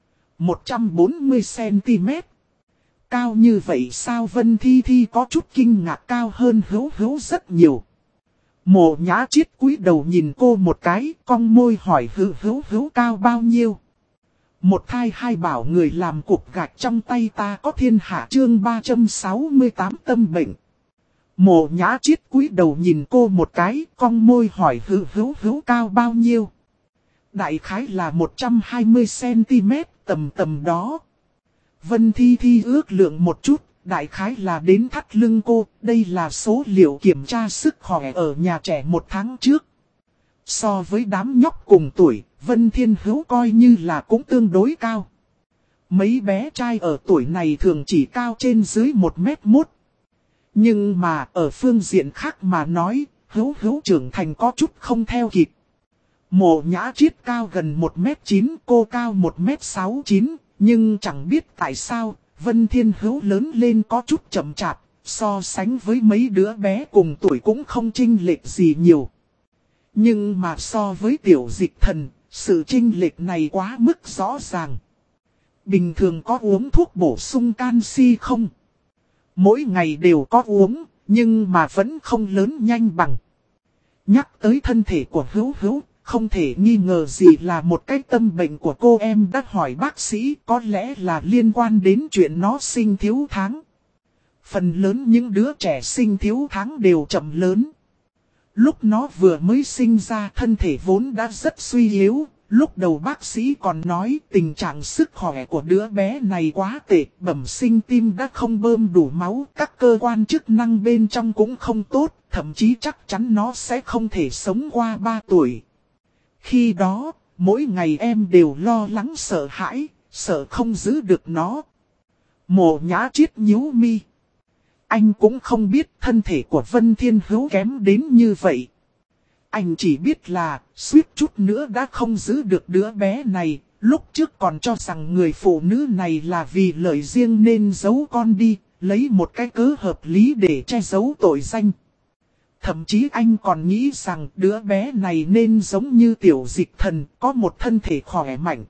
140cm. Cao như vậy sao? Vân Thi Thi có chút kinh ngạc, cao hơn Hữu rất nhiều. Mộ Nhã Chiết cúi đầu nhìn cô một cái, cong môi hỏi Hữu cao bao nhiêu? Một thai hai bảo người làm cục gạch trong tay ta có thiên hạ chương 368 tâm bệnh. Mộ Nhã Chiết cúi đầu nhìn cô một cái, cong môi hỏi Hữu cao bao nhiêu? Đại khái là 120cm, tầm đó. Vân Thi Thi ước lượng một chút, đại khái là đến thắt lưng cô, đây là số liệu kiểm tra sức khỏe ở nhà trẻ một tháng trước. So với đám nhóc cùng tuổi, Vân Thiên Hữu coi như là cũng tương đối cao. Mấy bé trai ở tuổi này thường chỉ cao trên dưới 1m1. Nhưng mà ở phương diện khác mà nói, Hữu Hữu trưởng thành có chút không theo kịp. Mộ Nhã Triết cao gần 1m9, cô cao 1m69, nhưng chẳng biết tại sao, Vân Thiên Hữu lớn lên có chút chậm chạp, so sánh với mấy đứa bé cùng tuổi cũng không chênh lệch gì nhiều. Nhưng mà so với Tiểu Dịch Thần, sự chênh lệch này quá mức rõ ràng. Bình thường có uống thuốc bổ sung canxi không? Mỗi ngày đều có uống, nhưng mà vẫn không lớn nhanh bằng. Nhắc tới thân thể của Hữu Hữu, không thể nghi ngờ gì là một cái tâm bệnh của cô em đã hỏi bác sĩ, có lẽ là liên quan đến chuyện nó sinh thiếu tháng. Phần lớn những đứa trẻ sinh thiếu tháng đều chậm lớn. Lúc nó vừa mới sinh ra thân thể vốn đã rất suy yếu, lúc đầu bác sĩ còn nói tình trạng sức khỏe của đứa bé này quá tệ, bẩm sinh tim đã không bơm đủ máu, các cơ quan chức năng bên trong cũng không tốt, thậm chí chắc chắn nó sẽ không thể sống qua 3 tuổi. Khi đó, mỗi ngày em đều lo lắng sợ hãi, sợ không giữ được nó. Mộ Nhã Triết nhíu mi. Anh cũng không biết thân thể của Vân Thiên Hữu kém đến như vậy. Anh chỉ biết là, suýt chút nữa đã không giữ được đứa bé này, lúc trước còn cho rằng người phụ nữ này là vì lợi riêng nên giấu con đi, lấy một cái cớ hợp lý để che giấu tội danh. Thậm chí anh còn nghĩ rằng đứa bé này nên giống như Tiểu Dịch Thần, có một thân thể khỏe mạnh.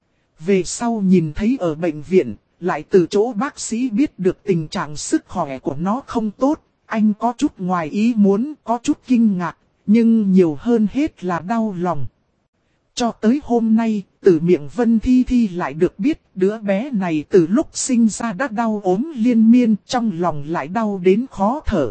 Về sau nhìn thấy ở bệnh viện, lại từ chỗ bác sĩ biết được tình trạng sức khỏe của nó không tốt, anh có chút ngoài ý muốn, có chút kinh ngạc, nhưng nhiều hơn hết là đau lòng. Cho tới hôm nay, từ miệng Vân Thi Thi lại được biết đứa bé này từ lúc sinh ra đã đau ốm liên miên, trong lòng lại đau đến khó thở.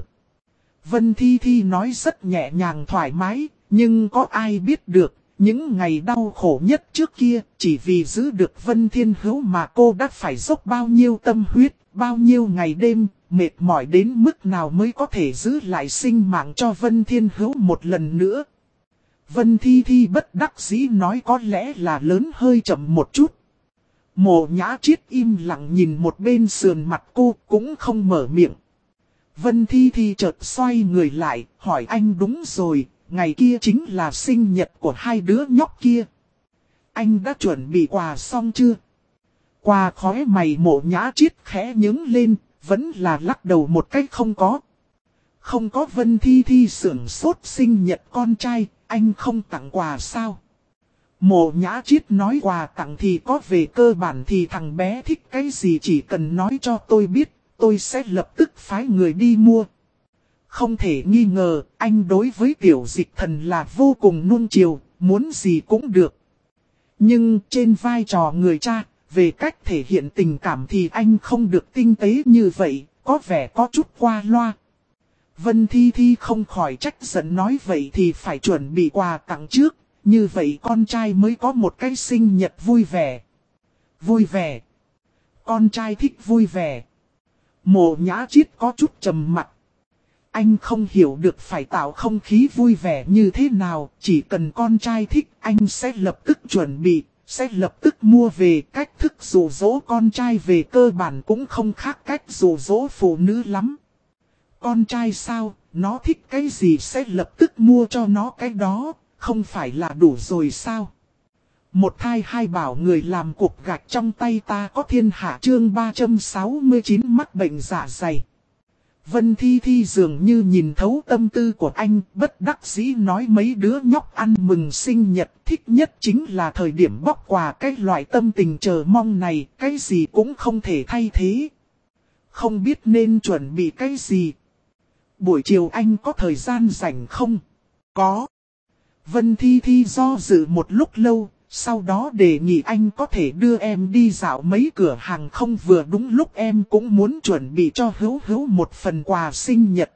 Vân Thi Thi nói rất nhẹ nhàng thoải mái, nhưng có ai biết được, những ngày đau khổ nhất trước kia, chỉ vì giữ được Vân Thiên Hữu mà cô đã phải dốc bao nhiêu tâm huyết, bao nhiêu ngày đêm, mệt mỏi đến mức nào mới có thể giữ lại sinh mạng cho Vân Thiên Hữu một lần nữa. Vân Thi Thi bất đắc dĩ nói có lẽ là lớn hơi chậm một chút. Mộ Nhã Triết im lặng nhìn một bên sườn mặt cô cũng không mở miệng. Vân Thi Thi chợt xoay người lại, hỏi anh đúng rồi, ngày kia chính là sinh nhật của hai đứa nhóc kia. Anh đã chuẩn bị quà xong chưa? Quà khóe mày Mộ Nhã Triết khẽ nhướng lên, vẫn là lắc đầu một cách không có. Không có. Vân Thi Thi sưởng sốt. Sinh nhật con trai, anh không tặng quà sao? Mộ Nhã Triết nói quà tặng thì có, về cơ bản thì thằng bé thích cái gì chỉ cần nói cho tôi biết, tôi sẽ lập tức phái người đi mua. Không thể nghi ngờ, anh đối với Tiểu Dịch Thần là vô cùng nuông chiều, muốn gì cũng được. Nhưng trên vai trò người cha, về cách thể hiện tình cảm thì anh không được tinh tế như vậy, có vẻ có chút qua loa. Vân Thi Thi không khỏi trách giận nói vậy thì phải chuẩn bị quà tặng trước, như vậy con trai mới có một cái sinh nhật vui vẻ. Vui vẻ. Con trai thích vui vẻ. Mộ Nhã Triết có chút trầm mặc. Anh không hiểu được phải tạo không khí vui vẻ như thế nào, chỉ cần con trai thích anh sẽ lập tức chuẩn bị, sẽ lập tức mua về. Cách thức dụ dỗ con trai về cơ bản cũng không khác cách dụ dỗ phụ nữ lắm. Con trai sao, nó thích cái gì sẽ lập tức mua cho nó cái đó, không phải là đủ rồi sao? Một thai hai bảo người làm cục gạch trong tay ta có thiên hạ. Chương 369 mắc bệnh dạ dày. Vân Thi Thi dường như nhìn thấu tâm tư của anh, bất đắc dĩ nói mấy đứa nhóc ăn mừng sinh nhật thích nhất chính là thời điểm bóc quà, cái loại tâm tình chờ mong này, cái gì cũng không thể thay thế. Không biết nên chuẩn bị cái gì. Buổi chiều anh có thời gian rảnh không? Có. Vân Thi Thi do dự một lúc lâu, sau đó đề nghị anh có thể đưa em đi dạo mấy cửa hàng không, vừa đúng lúc em cũng muốn chuẩn bị cho Hữu Hữu một phần quà sinh nhật.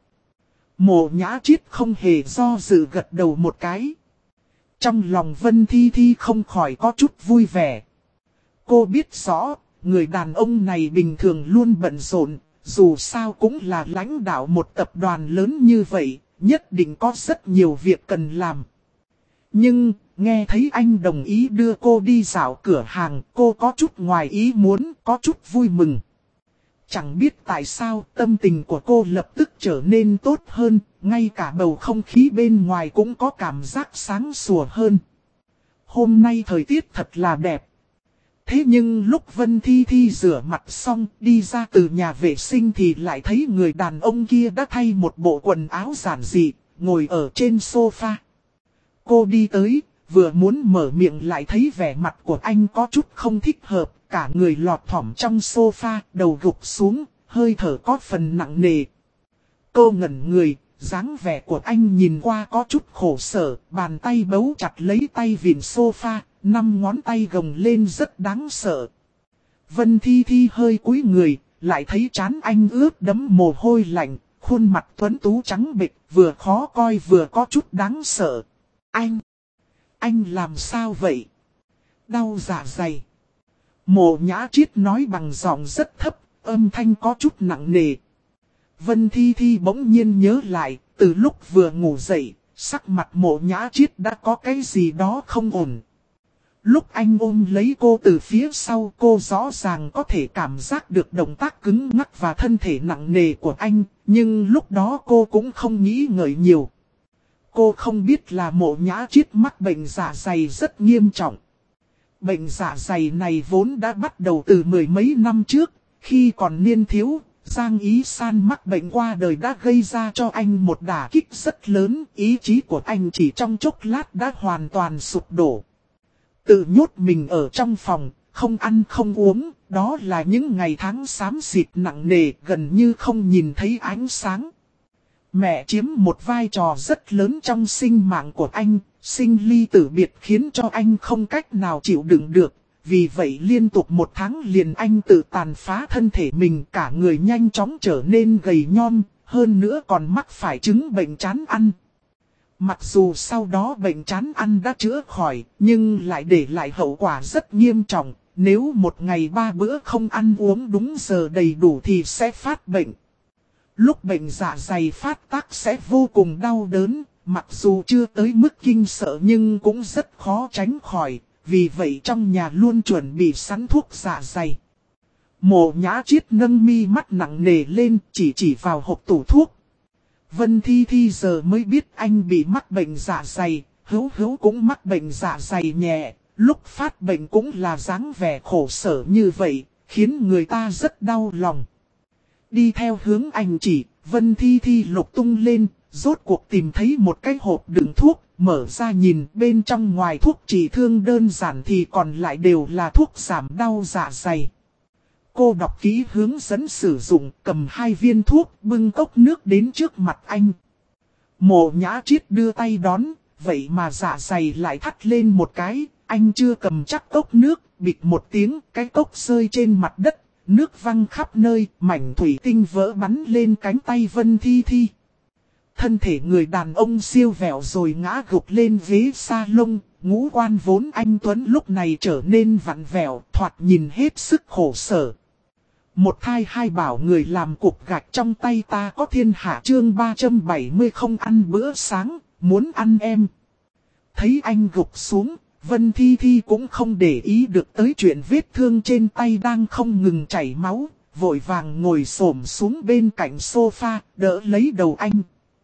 Mộ Nhã Triết không hề do dự gật đầu một cái. Trong lòng Vân Thi Thi không khỏi có chút vui vẻ. Cô biết rõ, người đàn ông này bình thường luôn bận rộn, dù sao cũng là lãnh đạo một tập đoàn lớn như vậy, nhất định có rất nhiều việc cần làm. Nhưng, nghe thấy anh đồng ý đưa cô đi dạo cửa hàng, cô có chút ngoài ý muốn, có chút vui mừng. Chẳng biết tại sao tâm tình của cô lập tức trở nên tốt hơn, ngay cả bầu không khí bên ngoài cũng có cảm giác sáng sủa hơn. Hôm nay thời tiết thật là đẹp. Thế nhưng lúc Vân Thi Thi rửa mặt xong đi ra từ nhà vệ sinh thì lại thấy người đàn ông kia đã thay một bộ quần áo giản dị, ngồi ở trên sofa. Cô đi tới, vừa muốn mở miệng lại thấy vẻ mặt của anh có chút không thích hợp, cả người lọt thỏm trong sofa, đầu gục xuống, hơi thở có phần nặng nề. Cô ngẩn người, dáng vẻ của anh nhìn qua có chút khổ sở, bàn tay bấu chặt lấy tay vịn sofa, 5 ngón tay gồng lên rất đáng sợ. Vân Thi Thi hơi cúi người, lại thấy trán anh ướt đẫm mồ hôi lạnh, khuôn mặt tuấn tú trắng bệch, vừa khó coi vừa có chút đáng sợ. Anh làm sao vậy? Đau dạ dày. Mộ Nhã Triết nói bằng giọng rất thấp, âm thanh có chút nặng nề. Vân Thi Thi bỗng nhiên nhớ lại, từ lúc vừa ngủ dậy, sắc mặt Mộ Nhã Triết đã có cái gì đó không ổn. Lúc anh ôm lấy cô từ phía sau, cô rõ ràng có thể cảm giác được động tác cứng ngắc và thân thể nặng nề của anh, nhưng lúc đó cô cũng không nghĩ ngợi nhiều. Cô không biết là Mộ Nhã Triết mắc bệnh dạ dày rất nghiêm trọng. Bệnh dạ dày này vốn đã bắt đầu từ 10 mấy năm trước, khi còn niên thiếu, Giang Ý San mắc bệnh qua đời đã gây ra cho anh một đả kích rất lớn, ý chí của anh chỉ trong chốc lát đã hoàn toàn sụp đổ. Tự nhốt mình ở trong phòng, không ăn không uống, đó là những ngày tháng xám xịt nặng nề, gần như không nhìn thấy ánh sáng. Mẹ chiếm một vai trò rất lớn trong sinh mạng của anh, sinh ly tử biệt khiến cho anh không cách nào chịu đựng được. Vì vậy liên tục 1 tháng liền anh tự tàn phá thân thể mình, cả người nhanh chóng trở nên gầy nhom, hơn nữa còn mắc phải chứng bệnh chán ăn. Mặc dù sau đó bệnh chán ăn đã chữa khỏi, nhưng lại để lại hậu quả rất nghiêm trọng. Nếu một ngày 3 bữa không ăn uống đúng giờ đầy đủ thì sẽ phát bệnh. Lúc bệnh dạ dày phát tác sẽ vô cùng đau đớn, mặc dù chưa tới mức kinh sợ nhưng cũng rất khó tránh khỏi. Vì vậy trong nhà luôn chuẩn bị sẵn thuốc dạ dày. Mộ Nhã Triết nâng mi mắt nặng nề lên, chỉ vào hộp tủ thuốc. Vân Thi Thi giờ mới biết anh bị mắc bệnh dạ dày, Hữu cũng mắc bệnh dạ dày nhẹ, lúc phát bệnh cũng là dáng vẻ khổ sở như vậy, khiến người ta rất đau lòng. Đi theo hướng anh chỉ, Vân Thi Thi lục tung lên, rốt cuộc tìm thấy một cái hộp đựng thuốc, mở ra nhìn bên trong ngoài thuốc trị thương đơn giản thì còn lại đều là thuốc giảm đau dạ dày. Cô đọc kỹ hướng dẫn sử dụng, cầm 2 viên thuốc, bưng cốc nước đến trước mặt anh. Mộ Nhã Triết đưa tay đón, vậy mà dạ dày lại thắt lên một cái, anh chưa cầm chắc cốc nước, bịch một tiếng, cái cốc rơi trên mặt đất, nước văng khắp nơi, mảnh thủy tinh vỡ bắn lên cánh tay Vân Thi Thi. Thân thể người đàn ông siêu vẹo rồi ngã gục lên ghế salon, ngũ quan vốn anh Tuấn lúc này trở nên vặn vẹo, thoạt nhìn hết sức khổ sở. Một thai hai bảo người làm cục gạch trong tay ta có thiên hạ chương 370 không ăn bữa sáng, muốn ăn em. Thấy anh gục xuống, Vân Thi Thi cũng không để ý được tới chuyện vết thương trên tay đang không ngừng chảy máu, vội vàng ngồi xổm xuống bên cạnh sofa, đỡ lấy đầu anh.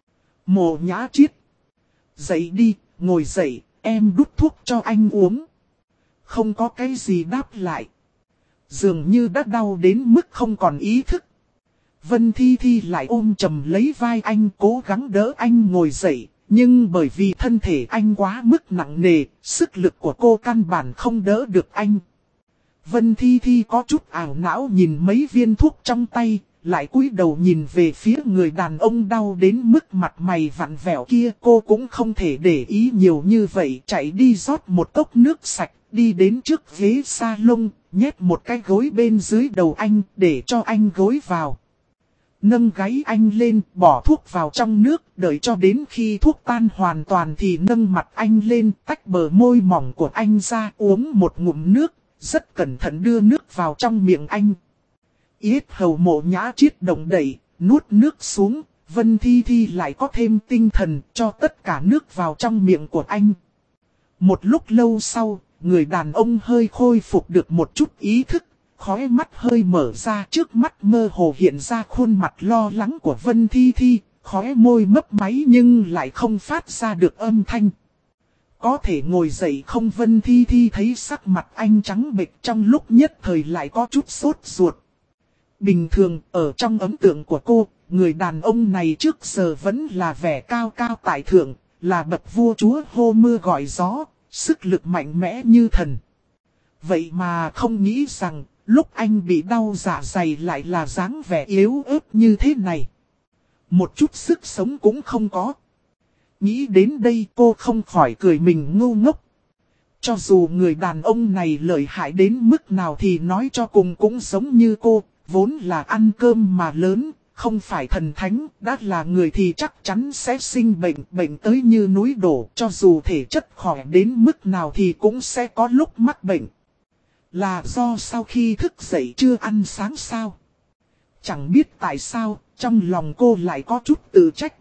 Mộ Nhã Triết. Dậy đi, ngồi dậy, em đút thuốc cho anh uống. Không có cái gì đáp lại. Dường như đã đau đến mức không còn ý thức. Vân Thi Thi lại ôm chầm lấy vai anh, cố gắng đỡ anh ngồi dậy. Nhưng bởi vì thân thể anh quá mức nặng nề, sức lực của cô căn bản không đỡ được anh. Vân Thi Thi có chút ảo não nhìn mấy viên thuốc trong tay, lại cúi đầu nhìn về phía người đàn ông đau đến mức mặt mày vặn vẹo kia. Cô cũng không thể để ý nhiều như vậy, chạy đi rót một cốc nước sạch, đi đến trước ghế salon, nhét một cái gối bên dưới đầu anh để cho anh gối vào. Nâng gáy anh lên, bỏ thuốc vào trong nước, đợi cho đến khi thuốc tan hoàn toàn thì nâng mặt anh lên, tách bờ môi mỏng của anh ra, uống một ngụm nước, rất cẩn thận đưa nước vào trong miệng anh. Yết hầu Mộ Nhã Triết động đậy, nuốt nước xuống, Vân Thi Thi lại có thêm tinh thần cho tất cả nước vào trong miệng của anh. Một lúc lâu sau, người đàn ông hơi khôi phục được một chút ý thức, khóe mắt hơi mở ra, trước mắt mơ hồ hiện ra khuôn mặt lo lắng của Vân Thi Thi, khóe môi mấp máy nhưng lại không phát ra được âm thanh. Có thể ngồi dậy không? Vân Thi Thi thấy sắc mặt anh trắng bệch, trong lúc nhất thời lại có chút sốt ruột. Bình thường, ở trong ấn tượng của cô, người đàn ông này trước giờ vẫn là vẻ cao cao tại thượng, là bậc vua chúa hô mưa gọi gió, sức lực mạnh mẽ như thần. Vậy mà không nghĩ rằng, lúc anh bị đau dạ dày lại là dáng vẻ yếu ớt như thế này. Một chút sức sống cũng không có. Nghĩ đến đây cô không khỏi cười mình ngu ngốc. Cho dù người đàn ông này lợi hại đến mức nào thì nói cho cùng cũng giống như cô, vốn là ăn cơm mà lớn, không phải thần thánh, đã là người thì chắc chắn sẽ sinh bệnh, bệnh tới như núi đổ, cho dù thể chất khỏe đến mức nào thì cũng sẽ có lúc mắc bệnh. Là do sau khi thức dậy chưa ăn sáng sao? Chẳng biết tại sao, trong lòng cô lại có chút tự trách.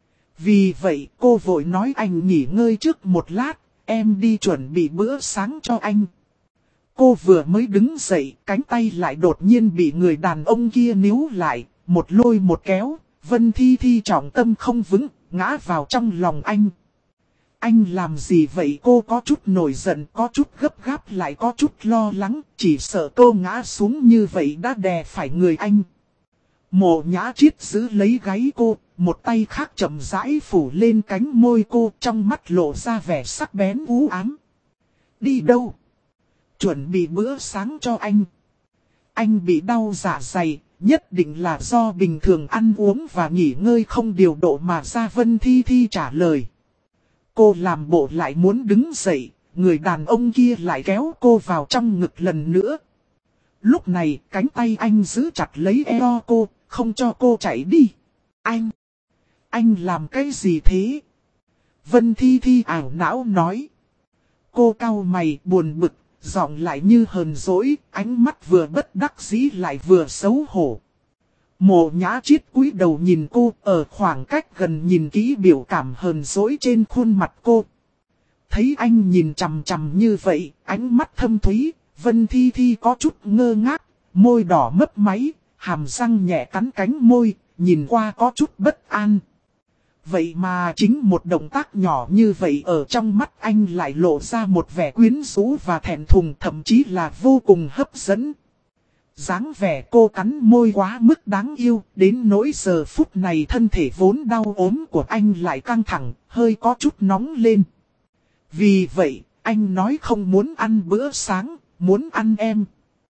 Vì vậy cô vội nói anh nghỉ ngơi trước một lát, em đi chuẩn bị bữa sáng cho anh. Cô vừa mới đứng dậy, cánh tay lại đột nhiên bị người đàn ông kia níu lại, một lôi một kéo, Vân Thi Thi trọng tâm không vững, ngã vào trong lòng anh. Anh làm gì vậy? Cô có chút nổi giận, có chút gấp gáp lại có chút lo lắng, chỉ sợ cô ngã xuống như vậy đã đè phải người anh. Mộ Nhã Triết giữ lấy gáy cô, một tay khác chậm rãi phủ lên cánh môi cô, trong mắt lộ ra vẻ sắc bén u ám. Đi đâu? Chuẩn bị bữa sáng cho anh. Anh bị đau dạ dày, nhất định là do bình thường ăn uống và nghỉ ngơi không điều độ mà ra. Vân Thi Thi trả lời. Cô làm bộ lại muốn đứng dậy, người đàn ông kia lại kéo cô vào trong ngực lần nữa. Lúc này cánh tay anh giữ chặt lấy eo cô, không cho cô chạy đi. Anh làm cái gì thế? Vân Thi Thi ảo não nói. Cô cau mày buồn bực, giọng lại như hờn dỗi, ánh mắt vừa bất đắc dĩ lại vừa xấu hổ. Mộ Nhã Triết cúi đầu nhìn cô, ở khoảng cách gần nhìn kỹ biểu cảm hờn dỗi trên khuôn mặt cô. Thấy anh nhìn chằm chằm như vậy, ánh mắt thâm thúy, Vân Thi Thi có chút ngơ ngác, môi đỏ mấp máy, hàm răng nhẹ cắn cánh môi, nhìn qua có chút bất an. Vậy mà chính một động tác nhỏ như vậy ở trong mắt anh lại lộ ra một vẻ quyến rũ và thẹn thùng, thậm chí là vô cùng hấp dẫn. Dáng vẻ cô cắn môi quá mức đáng yêu, đến nỗi giờ phút này thân thể vốn đau ốm của anh lại căng thẳng, hơi có chút nóng lên. Vì vậy, anh nói không muốn ăn bữa sáng, muốn ăn em.